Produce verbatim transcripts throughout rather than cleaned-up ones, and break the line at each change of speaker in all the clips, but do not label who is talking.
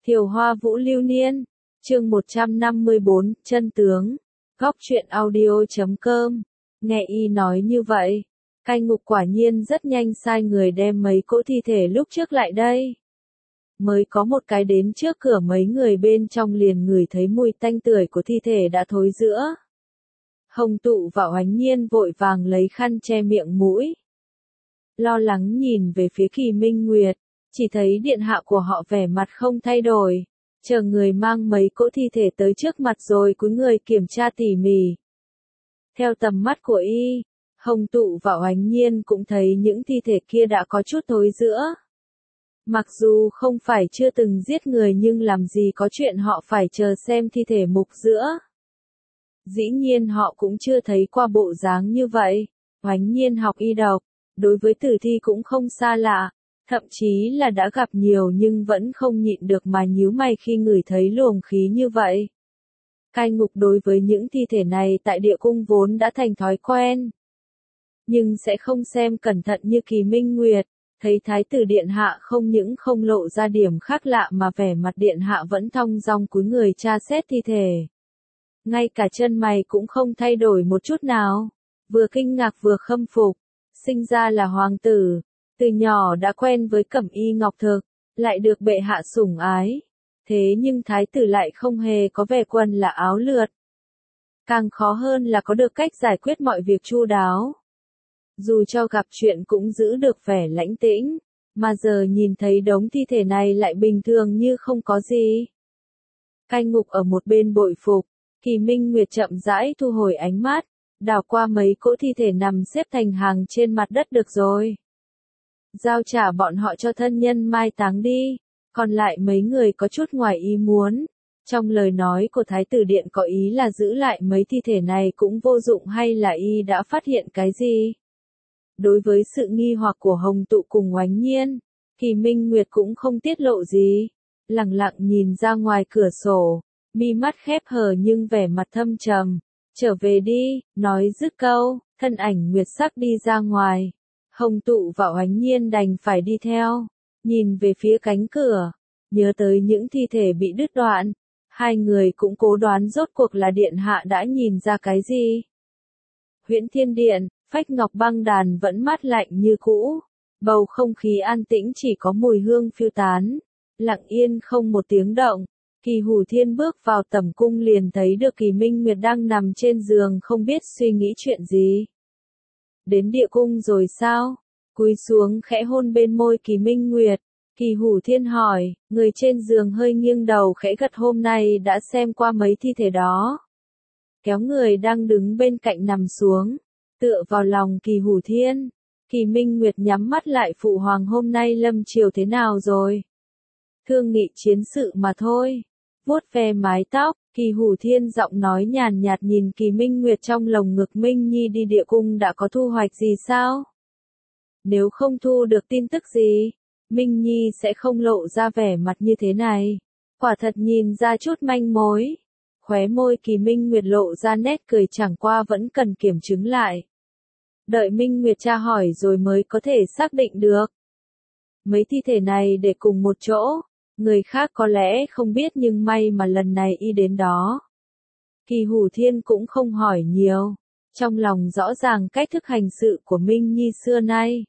Thiều Hoa Vũ Lưu Niên, chương một trăm năm mươi bốn, chân tướng. Góc truyện audio chấm com. Nghe y nói như vậy, cai ngục quả nhiên rất nhanh sai người đem mấy cỗ thi thể lúc trước lại đây. Mới có một cái đến trước cửa, mấy người bên trong liền ngửi thấy mùi tanh tưởi của thi thể đã thối rữa. Hồng Tụ và Oánh Nhiên vội vàng lấy khăn che miệng mũi. Lo lắng nhìn về phía Kỳ Minh Nguyệt, chỉ thấy điện hạ của họ vẻ mặt không thay đổi, chờ người mang mấy cỗ thi thể tới trước mặt rồi cúi người kiểm tra tỉ mỉ. Theo tầm mắt của y, Hồng Tụ và Oánh Nhiên cũng thấy những thi thể kia đã có chút thối rữa. Mặc dù không phải chưa từng giết người nhưng làm gì có chuyện họ phải chờ xem thi thể mục rữa. Dĩ nhiên họ cũng chưa thấy qua bộ dáng như vậy. Oánh Nhiên học y độc, đối với tử thi cũng không xa lạ, thậm chí là đã gặp nhiều nhưng vẫn không nhịn được mà nhíu mày khi ngửi thấy luồng khí như vậy. Cai ngục đối với những thi thể này tại địa cung vốn đã thành thói quen, nhưng sẽ không xem cẩn thận như Kỳ Minh Nguyệt. Thấy thái tử điện hạ không những không lộ ra điểm khác lạ mà vẻ mặt điện hạ vẫn thong dong cúi người tra xét thi thể. Ngay cả chân mày cũng không thay đổi một chút nào, vừa kinh ngạc vừa khâm phục. Sinh ra là hoàng tử, từ nhỏ đã quen với cẩm y ngọc thực, lại được bệ hạ sủng ái. Thế nhưng thái tử lại không hề có vẻ quần là áo lượt. Càng khó hơn là có được cách giải quyết mọi việc chu đáo. Dù cho gặp chuyện cũng giữ được vẻ lãnh tĩnh, mà giờ nhìn thấy đống thi thể này lại bình thường như không có gì. Cai ngục ở một bên bội phục, Kỳ Minh Nguyệt chậm rãi thu hồi ánh mắt, đảo qua mấy cỗ thi thể nằm xếp thành hàng trên mặt đất. Được rồi, giao trả bọn họ cho thân nhân mai táng đi. Còn lại mấy người có chút ngoài ý muốn. Trong lời nói của Thái tử Điện có ý là giữ lại mấy thi thể này cũng vô dụng, hay là y đã phát hiện cái gì? Đối với sự nghi hoặc của Hồng Tụ cùng Oánh Nhiên, Kỳ Minh Nguyệt cũng không tiết lộ gì. Lặng lặng nhìn ra ngoài cửa sổ, mi mắt khép hờ nhưng vẻ mặt thâm trầm. Trở về đi, nói dứt câu, thân ảnh Nguyệt sắc đi ra ngoài. Hồng Tụ và Oánh Nhiên đành phải đi theo. Nhìn về phía cánh cửa, nhớ tới những thi thể bị đứt đoạn, hai người cũng cố đoán rốt cuộc là điện hạ đã nhìn ra cái gì. Huyễn Thiên Điện, Phách Ngọc Băng Đàn vẫn mát lạnh như cũ, bầu không khí an tĩnh chỉ có mùi hương phiêu tán, lặng yên không một tiếng động. Kỳ Hủ Thiên bước vào tẩm cung liền thấy được Kỳ Minh Nguyệt đang nằm trên giường không biết suy nghĩ chuyện gì. Đến địa cung rồi sao? Cúi xuống khẽ hôn bên môi Kỳ Minh Nguyệt, Kỳ Hủ Thiên hỏi. Người trên giường hơi nghiêng đầu khẽ gật, hôm nay đã xem qua mấy thi thể đó. Kéo người đang đứng bên cạnh nằm xuống, tựa vào lòng Kỳ Hủ Thiên. Kỳ Minh Nguyệt nhắm mắt lại, phụ hoàng hôm nay lâm triều thế nào rồi? Thương nghị chiến sự mà thôi. Vuốt ve mái tóc, Kỳ Hủ Thiên giọng nói nhàn nhạt nhìn Kỳ Minh Nguyệt trong lồng ngực. Minh Nhi đi địa cung đã có thu hoạch gì sao? Nếu không thu được tin tức gì, Minh Nhi sẽ không lộ ra vẻ mặt như thế này. Quả thật nhìn ra chút manh mối. Khóe môi Kỳ Minh Nguyệt lộ ra nét cười, chẳng qua vẫn cần kiểm chứng lại. Đợi Minh Nguyệt tra hỏi rồi mới có thể xác định được. Mấy thi thể này để cùng một chỗ, người khác có lẽ không biết nhưng may mà lần này y đến đó. Kỳ Hủ Thiên cũng không hỏi nhiều, trong lòng rõ ràng cách thức hành sự của Minh Nhi xưa nay.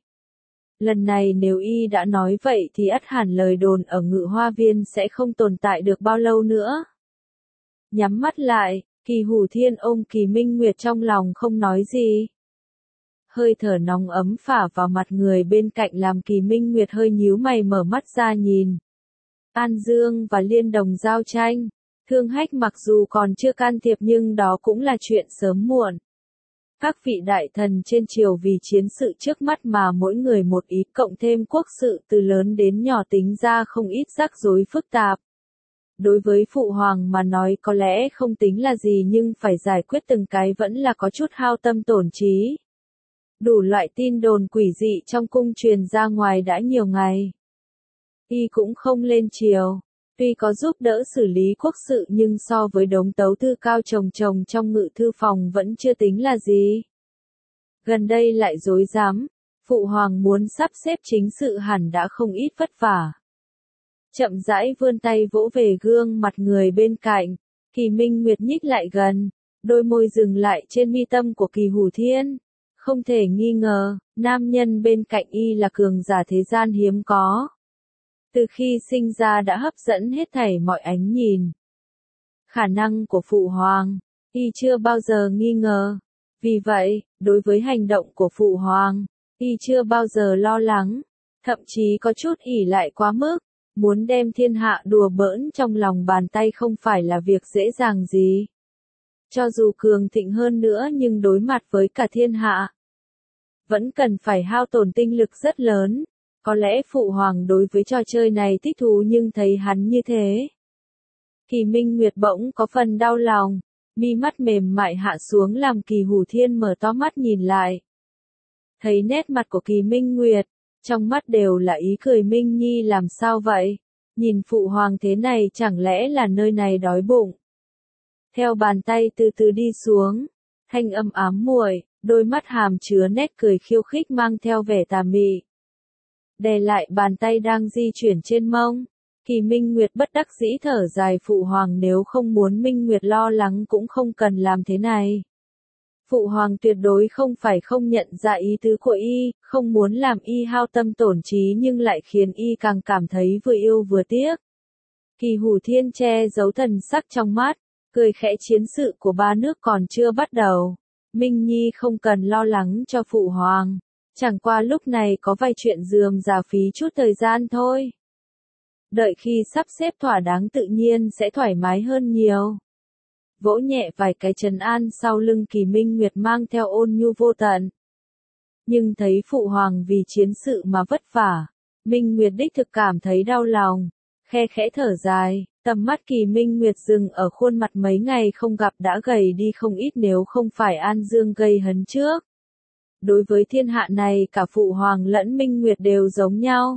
Lần này nếu y đã nói vậy thì ắt hẳn lời đồn ở Ngự Hoa Viên sẽ không tồn tại được bao lâu nữa. Nhắm mắt lại, Kỳ Hủ Thiên ôm Kỳ Minh Nguyệt trong lòng không nói gì. Hơi thở nóng ấm phả vào mặt người bên cạnh làm Kỳ Minh Nguyệt hơi nhíu mày mở mắt ra nhìn. An Dương và Liên Đồng giao tranh, Thương Hách mặc dù còn chưa can thiệp nhưng đó cũng là chuyện sớm muộn. Các vị đại thần trên triều vì chiến sự trước mắt mà mỗi người một ý, cộng thêm quốc sự từ lớn đến nhỏ tính ra không ít rắc rối phức tạp. Đối với phụ hoàng mà nói có lẽ không tính là gì nhưng phải giải quyết từng cái vẫn là có chút hao tâm tổn trí. Đủ loại tin đồn quỷ dị trong cung truyền ra ngoài đã nhiều ngày. Y cũng không lên triều, tuy có giúp đỡ xử lý quốc sự nhưng so với đống tấu thư cao chồng chồng trong ngự thư phòng vẫn chưa tính là gì. Gần đây lại rối rắm, phụ hoàng muốn sắp xếp chính sự hẳn đã không ít vất vả. chậm rãi vươn tay vỗ về gương mặt người bên cạnh. Kỳ Minh Nguyệt nhích lại gần, đôi môi dừng lại trên mi tâm của Kỳ Hủ Thiên. Không thể nghi ngờ, nam nhân bên cạnh y là cường giả thế gian hiếm có. Từ khi sinh ra đã hấp dẫn hết thảy mọi ánh nhìn. Khả năng của Phụ Hoàng, y chưa bao giờ nghi ngờ. Vì vậy, đối với hành động của Phụ Hoàng, y chưa bao giờ lo lắng, thậm chí có chút ỷ lại quá mức. Muốn đem thiên hạ đùa bỡn trong lòng bàn tay không phải là việc dễ dàng gì. Cho dù cường thịnh hơn nữa nhưng đối mặt với cả thiên hạ, vẫn cần phải hao tổn tinh lực rất lớn. Có lẽ Phụ Hoàng đối với trò chơi này thích thú nhưng thấy hắn như thế. Kỳ Minh Nguyệt bỗng có phần đau lòng, mi mắt mềm mại hạ xuống làm Kỳ Hủ Thiên mở to mắt nhìn lại. Thấy nét mặt của Kỳ Minh Nguyệt, trong mắt đều là ý cười. Minh Nhi làm sao vậy? Nhìn Phụ Hoàng thế này chẳng lẽ là nơi này đói bụng? Theo bàn tay từ từ đi xuống, thanh âm ám muội, đôi mắt hàm chứa nét cười khiêu khích mang theo vẻ tà mị. Đè lại bàn tay đang di chuyển trên mông, Kỳ Minh Nguyệt bất đắc dĩ thở dài. Phụ Hoàng nếu không muốn Minh Nguyệt lo lắng cũng không cần làm thế này. Phụ Hoàng tuyệt đối không phải không nhận ra ý tứ của y, không muốn làm y hao tâm tổn trí nhưng lại khiến y càng cảm thấy vừa yêu vừa tiếc. Kỳ Hủ Thiên che giấu thần sắc trong mắt, cười khẽ. Chiến sự của ba nước còn chưa bắt đầu. Minh Nhi không cần lo lắng cho Phụ Hoàng. Chẳng qua lúc này có vài chuyện rườm rà phí chút thời gian thôi. Đợi khi sắp xếp thỏa đáng tự nhiên sẽ thoải mái hơn nhiều. Vỗ nhẹ vài cái trấn an sau lưng, Kỳ Minh Nguyệt mang theo ôn nhu vô tận. Nhưng thấy Phụ Hoàng vì chiến sự mà vất vả, Minh Nguyệt đích thực cảm thấy đau lòng, khe khẽ thở dài. Tầm mắt Kỳ Minh Nguyệt dừng ở khuôn mặt mấy ngày không gặp đã gầy đi không ít nếu không phải An Dương gây hấn trước. Đối với thiên hạ này cả Phụ Hoàng lẫn Minh Nguyệt đều giống nhau.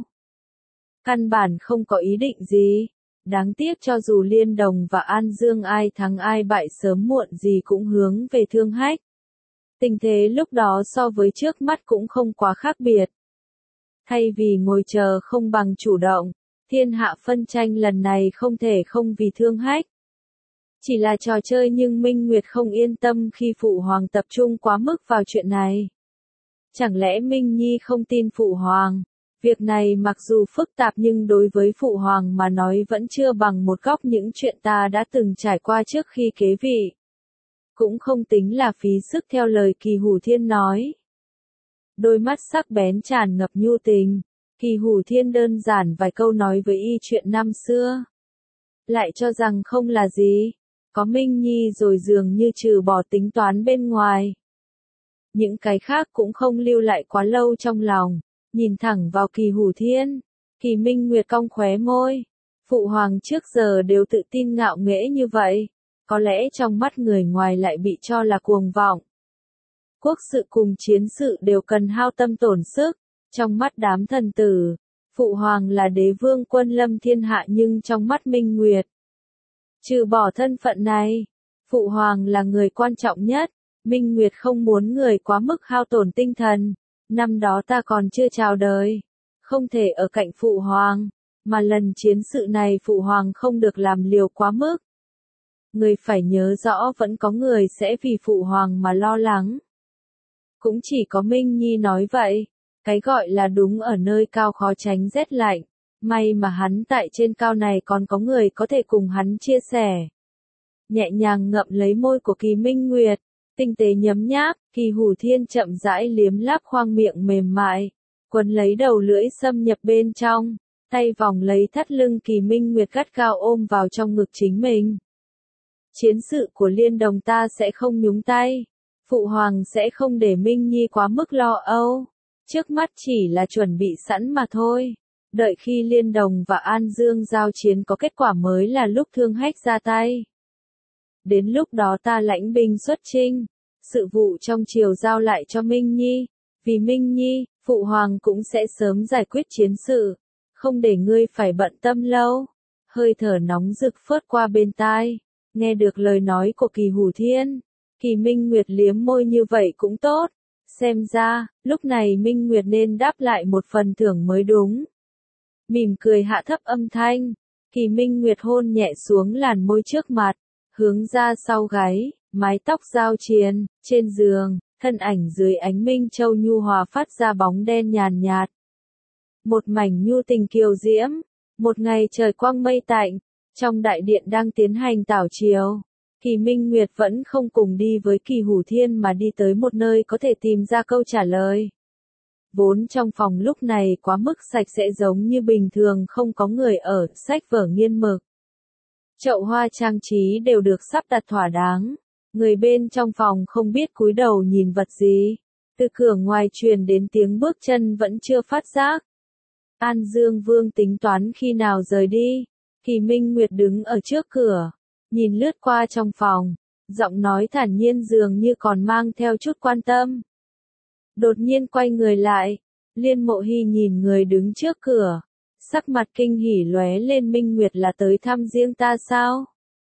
Căn bản không có ý định gì. Đáng tiếc cho dù Liên Đồng và An Dương ai thắng ai bại sớm muộn gì cũng hướng về Thương Hách. Tình thế lúc đó so với trước mắt cũng không quá khác biệt. Thay vì ngồi chờ không bằng chủ động, thiên hạ phân tranh lần này không thể không vì Thương Hách. Chỉ là trò chơi nhưng Minh Nguyệt không yên tâm khi Phụ Hoàng tập trung quá mức vào chuyện này. Chẳng lẽ Minh Nhi không tin Phụ Hoàng? Việc này mặc dù phức tạp nhưng đối với Phụ Hoàng mà nói vẫn chưa bằng một góc những chuyện ta đã từng trải qua trước khi kế vị. Cũng không tính là phí sức theo lời Kỳ Hủ Thiên nói. Đôi mắt sắc bén tràn ngập nhu tình, Kỳ Hủ Thiên đơn giản vài câu nói với y chuyện năm xưa. Lại cho rằng không là gì, có Minh Nhi rồi dường như trừ bỏ tính toán bên ngoài. Những cái khác cũng không lưu lại quá lâu trong lòng. Nhìn thẳng vào Kỳ Hủ Thiên, Kỳ Minh Nguyệt cong khóe môi. Phụ Hoàng trước giờ đều tự tin ngạo nghễ như vậy, có lẽ trong mắt người ngoài lại bị cho là cuồng vọng. Quốc sự cùng chiến sự đều cần hao tâm tổn sức, trong mắt đám thần tử, Phụ Hoàng là đế vương quân lâm thiên hạ nhưng trong mắt Minh Nguyệt, trừ bỏ thân phận này, Phụ Hoàng là người quan trọng nhất. Minh Nguyệt không muốn người quá mức hao tổn tinh thần. Năm đó ta còn chưa chào đời, không thể ở cạnh Phụ Hoàng, mà lần chiến sự này Phụ Hoàng không được làm liều quá mức. Người phải nhớ rõ vẫn có người sẽ vì Phụ Hoàng mà lo lắng. Cũng chỉ có Minh Nhi nói vậy, cái gọi là đúng ở nơi cao khó tránh rét lạnh, may mà hắn tại trên cao này còn có người có thể cùng hắn chia sẻ. Nhẹ nhàng ngậm lấy môi của Kỳ Minh Nguyệt, tinh tế nhấm nháp, Kỳ Hủ Thiên chậm rãi liếm láp khoang miệng mềm mại, quấn lấy đầu lưỡi xâm nhập bên trong, tay vòng lấy thắt lưng Kỳ Minh Nguyệt gắt gao ôm vào trong ngực chính mình. Chiến sự của Liên Đồng ta sẽ không nhúng tay, Phụ Hoàng sẽ không để Minh Nhi quá mức lo âu, trước mắt chỉ là chuẩn bị sẵn mà thôi. Đợi khi Liên Đồng và An Dương giao chiến có kết quả mới là lúc Thương Hách ra tay. Đến lúc đó ta lãnh binh xuất chinh, sự vụ trong triều giao lại cho Minh Nhi, vì Minh Nhi, Phụ Hoàng cũng sẽ sớm giải quyết chiến sự, không để ngươi phải bận tâm lâu. Hơi thở nóng rực phớt qua bên tai, nghe được lời nói của Kỳ Hủ Thiên, Kỳ Minh Nguyệt liếm môi như vậy cũng tốt, xem ra, lúc này Minh Nguyệt nên đáp lại một phần thưởng mới đúng. Mỉm cười hạ thấp âm thanh, Kỳ Minh Nguyệt hôn nhẹ xuống làn môi trước mặt, hướng ra sau gáy, mái tóc giao triền, trên giường, thân ảnh dưới ánh minh châu nhu hòa phát ra bóng đen nhàn nhạt. Một mảnh nhu tình kiều diễm, một ngày trời quang mây tạnh, trong đại điện đang tiến hành tảo chiều. Kỳ Minh Nguyệt vẫn không cùng đi với Kỳ Hủ Thiên mà đi tới một nơi có thể tìm ra câu trả lời. Vốn trong phòng lúc này quá mức sạch sẽ giống như bình thường không có người ở, sách vở nghiên mực. Chậu hoa trang trí đều được sắp đặt thỏa đáng. Người bên trong phòng không biết cúi đầu nhìn vật gì. Từ cửa ngoài truyền đến tiếng bước chân vẫn chưa phát giác. An Dương Vương tính toán khi nào rời đi. Kỳ Minh Nguyệt đứng ở trước cửa, nhìn lướt qua trong phòng, giọng nói thản nhiên dường như còn mang theo chút quan tâm. Đột nhiên quay người lại, Liên Mộ Hy nhìn người đứng trước cửa, sắc mặt kinh hỉ lóe lên. Minh Nguyệt là tới thăm riêng ta sao?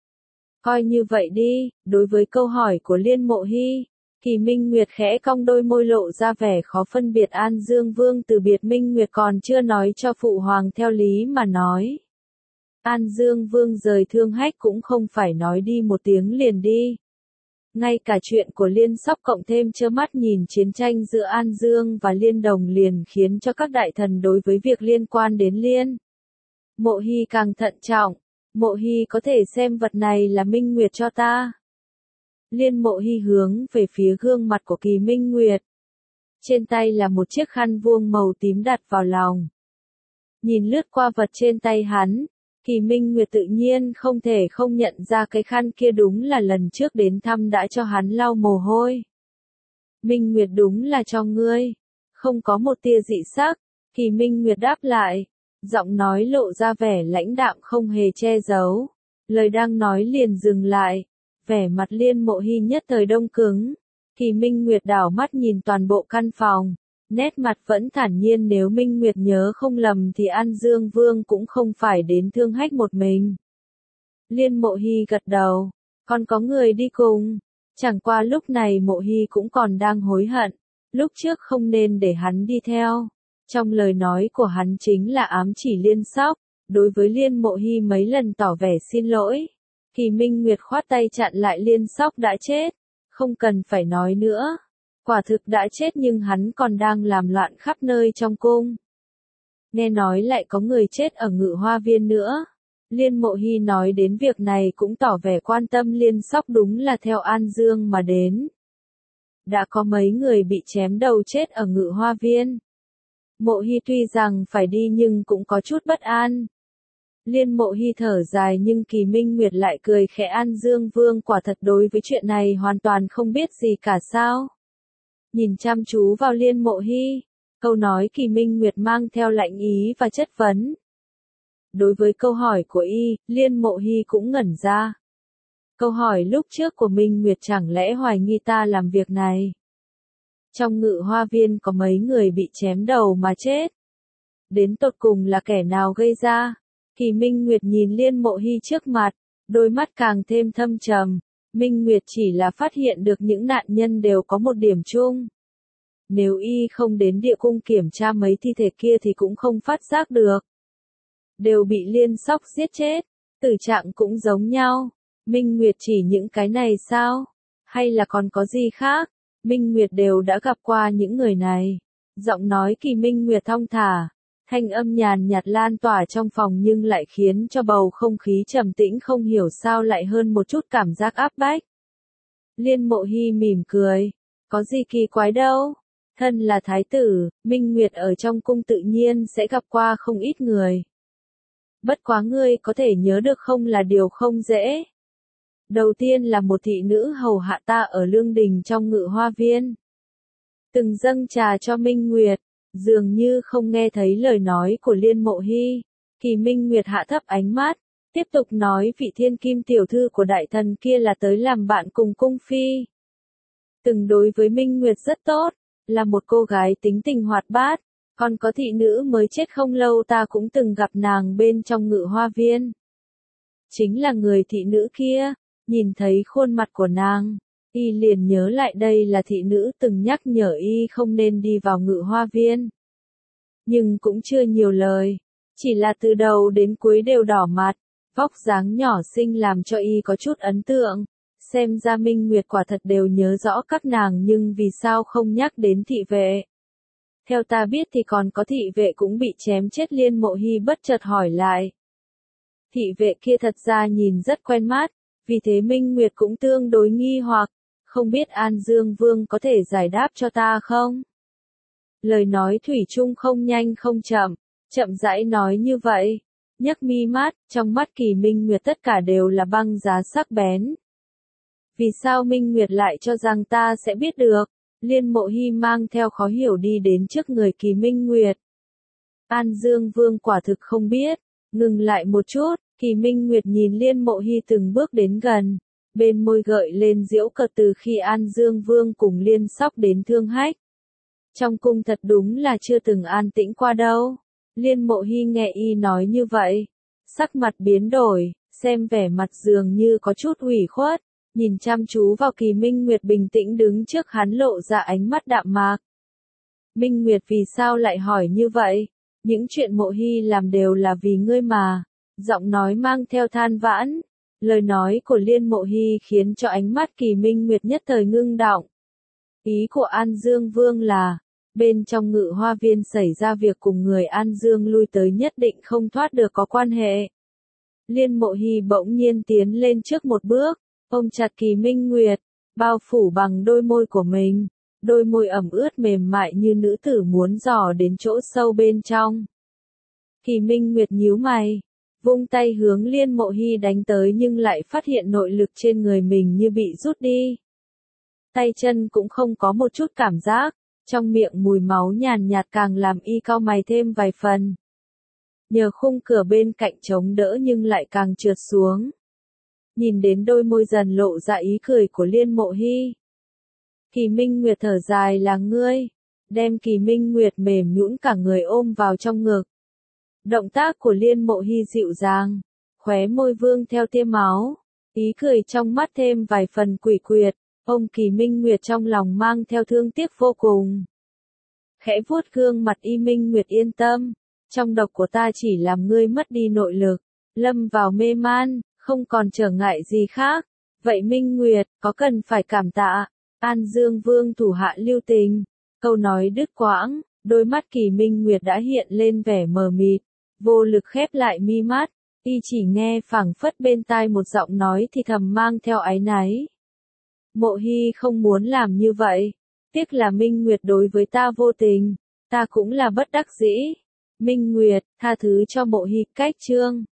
Coi như vậy đi, đối với câu hỏi của Liên Mộ Hy, Kỳ Minh Nguyệt khẽ cong đôi môi lộ ra vẻ khó phân biệt. An Dương Vương từ biệt Minh Nguyệt còn chưa nói cho Phụ Hoàng theo lý mà nói. An Dương Vương rời Thương Hách cũng không phải nói đi một tiếng liền đi. Ngay cả chuyện của Liên Sóc cộng thêm trơ mắt nhìn chiến tranh giữa An Dương và Liên Đồng liền khiến cho các đại thần đối với việc liên quan đến Liên Mộ Hy càng thận trọng. Mộ Hy có thể xem vật này là Minh Nguyệt cho ta. Liên Mộ Hy hướng về phía gương mặt của Kỳ Minh Nguyệt. Trên tay là một chiếc khăn vuông màu tím đặt vào lòng. Nhìn lướt qua vật trên tay hắn, Kỳ Minh Nguyệt tự nhiên không thể không nhận ra cái khăn kia đúng là lần trước đến thăm đã cho hắn lau mồ hôi. Minh Nguyệt đúng là cho ngươi. Không có một tia dị sắc, Kỳ Minh Nguyệt đáp lại. Giọng nói lộ ra vẻ lãnh đạm không hề che giấu. Lời đang nói liền dừng lại. Vẻ mặt Liên Mộ Hy nhất thời đông cứng. Kỳ Minh Nguyệt đảo mắt nhìn toàn bộ căn phòng. Nét mặt vẫn thản nhiên. Nếu Minh Nguyệt nhớ không lầm thì An Dương Vương cũng không phải đến Thương Hách một mình. Liên Mộ Hy gật đầu. Còn có người đi cùng. Chẳng qua lúc này Mộ Hy cũng còn đang hối hận. Lúc trước không nên để hắn đi theo. Trong lời nói của hắn chính là ám chỉ Liên Sóc. Đối với Liên Mộ Hy mấy lần tỏ vẻ xin lỗi. Kỳ Minh Nguyệt khoát tay chặn lại. Liên Sóc đã chết. Không cần phải nói nữa. Quả thực đã chết nhưng hắn còn đang làm loạn khắp nơi trong cung. Nghe nói lại có người chết ở Ngự Hoa Viên nữa. Liên Mộ Hy nói đến việc này cũng tỏ vẻ quan tâm. Liên Sóc đúng là theo An Dương mà đến. Đã có mấy người bị chém đầu chết ở Ngự Hoa Viên. Mộ Hy tuy rằng phải đi nhưng cũng có chút bất an. Liên Mộ Hy thở dài nhưng Kỳ Minh Nguyệt lại cười khẽ. An Dương Vương quả thật đối với chuyện này hoàn toàn không biết gì cả sao. Nhìn chăm chú vào Liên Mộ Hy, câu nói Kỳ Minh Nguyệt mang theo lạnh ý và chất vấn. Đối với câu hỏi của y, Liên Mộ Hy cũng ngẩn ra. Câu hỏi lúc trước của Minh Nguyệt chẳng lẽ hoài nghi ta làm việc này. Trong Ngự Hoa Viên có mấy người bị chém đầu mà chết. Đến tột cùng là kẻ nào gây ra? Kỳ Minh Nguyệt nhìn Liên Mộ Hy trước mặt, đôi mắt càng thêm thâm trầm. Minh Nguyệt chỉ là phát hiện được những nạn nhân đều có một điểm chung. Nếu y không đến địa cung kiểm tra mấy thi thể kia thì cũng không phát giác được. Đều bị Liên Sóc giết chết, tử trạng cũng giống nhau. Minh Nguyệt chỉ những cái này sao? Hay là còn có gì khác? Minh Nguyệt đều đã gặp qua những người này. Giọng nói Kỳ Minh Nguyệt thong thả, thanh âm nhàn nhạt lan tỏa trong phòng nhưng lại khiến cho bầu không khí trầm tĩnh không hiểu sao lại hơn một chút cảm giác áp bách. Liên Mộ Hy mỉm cười, có gì kỳ quái đâu. Thân là thái tử, Minh Nguyệt ở trong cung tự nhiên sẽ gặp qua không ít người. Bất quá ngươi có thể nhớ được không là điều không dễ. Đầu tiên là một thị nữ hầu hạ ta ở lương đình trong Ngự Hoa Viên. Từng dâng trà cho Minh Nguyệt, dường như không nghe thấy lời nói của Liên Mộ Hy. Kỳ Minh Nguyệt hạ thấp ánh mắt, tiếp tục nói vị thiên kim tiểu thư của đại thần kia là tới làm bạn cùng cung phi. Từng đối với Minh Nguyệt rất tốt, là một cô gái tính tình hoạt bát. Còn có thị nữ mới chết không lâu ta cũng từng gặp nàng bên trong Ngự Hoa Viên. Chính là người thị nữ kia, nhìn thấy khuôn mặt của nàng, y liền nhớ lại đây là thị nữ từng nhắc nhở y không nên đi vào Ngự Hoa Viên. Nhưng cũng chưa nhiều lời, Chỉ là từ đầu đến cuối đều đỏ mặt, vóc dáng nhỏ xinh làm cho y có chút ấn tượng. Xem ra Minh Nguyệt quả thật đều nhớ rõ các nàng nhưng vì sao không nhắc đến thị vệ. Theo ta biết thì còn có thị vệ cũng bị chém chết. Liên Mộ Hy bất chợt hỏi lại. Thị vệ kia thật ra nhìn rất quen mắt, vì thế Minh Nguyệt cũng tương đối nghi hoặc, không biết An Dương Vương có thể giải đáp cho ta không? Lời nói thủy chung không nhanh không chậm, chậm rãi nói như vậy, nhấc mi mắt, trong mắt Kỳ Minh Nguyệt tất cả đều là băng giá sắc bén. Vì sao Minh Nguyệt lại cho rằng ta sẽ biết được? Liên Mộ Hy mang theo khó hiểu đi đến trước người Kỳ Minh Nguyệt. An Dương Vương quả thực không biết, ngừng lại một chút, Kỳ Minh Nguyệt nhìn Liên Mộ Hy từng bước đến gần, bên môi gợi lên giễu cợt từ khi An Dương Vương cùng Liên Sóc đến Thương Hách. Trong cung thật đúng là chưa từng an tĩnh qua đâu. Liên Mộ Hy nghe y nói như vậy, sắc mặt biến đổi, xem vẻ mặt dường như có chút ủy khuất, nhìn chăm chú vào Kỳ Minh Nguyệt bình tĩnh đứng trước hắn lộ ra ánh mắt đạm mạc. Minh Nguyệt vì sao lại hỏi như vậy? Những chuyện Mộ Hy làm đều là vì ngươi mà. Giọng nói mang theo than vãn. Lời nói của Liên Mộ Hy khiến cho ánh mắt Kỳ Minh Nguyệt nhất thời ngưng đọng. Ý của An Dương Vương là, bên trong Ngự Hoa Viên xảy ra việc cùng người An Dương lui tới nhất định không thoát được có quan hệ. Liên Mộ Hy bỗng nhiên tiến lên trước một bước, ôm chặt Kỳ Minh Nguyệt, bao phủ bằng đôi môi của mình, đôi môi ẩm ướt mềm mại như nữ tử muốn dò đến chỗ sâu bên trong. Kỳ Minh Nguyệt nhíu mày, vung tay hướng Liên Mộ Hy đánh tới nhưng lại phát hiện nội lực trên người mình như bị rút đi. Tay chân cũng không có một chút cảm giác, trong miệng mùi máu nhàn nhạt càng làm y cau mày thêm vài phần. Nhờ khung cửa bên cạnh chống đỡ nhưng lại càng trượt xuống. Nhìn đến đôi môi dần lộ ra ý cười của Liên Mộ Hy. Kỳ Minh Nguyệt thở dài là ngươi, đem Kỳ Minh Nguyệt mềm nhũn cả người ôm vào trong ngực. Động tác của Liên Mộ Hy dịu dàng, khóe môi vương theo tia máu, ý cười trong mắt thêm vài phần quỷ quyệt, ôm Kỳ Minh Nguyệt trong lòng mang theo thương tiếc vô cùng. Khẽ vuốt gương mặt y Minh Nguyệt yên tâm, trong độc của ta chỉ làm ngươi mất đi nội lực, lâm vào mê man, không còn trở ngại gì khác. Vậy Minh Nguyệt, có cần phải cảm tạ, An Dương Vương thủ hạ lưu tình. Câu nói đứt quãng, đôi mắt Kỳ Minh Nguyệt đã hiện lên vẻ mờ mịt, vô lực khép lại mi mắt, y chỉ nghe phảng phất bên tai một giọng nói thì thầm mang theo áy náy. Mộ Hy không muốn làm như vậy, tiếc là Minh Nguyệt đối với ta vô tình, ta cũng là bất đắc dĩ. Minh Nguyệt, tha thứ cho Mộ Hy. Cách chương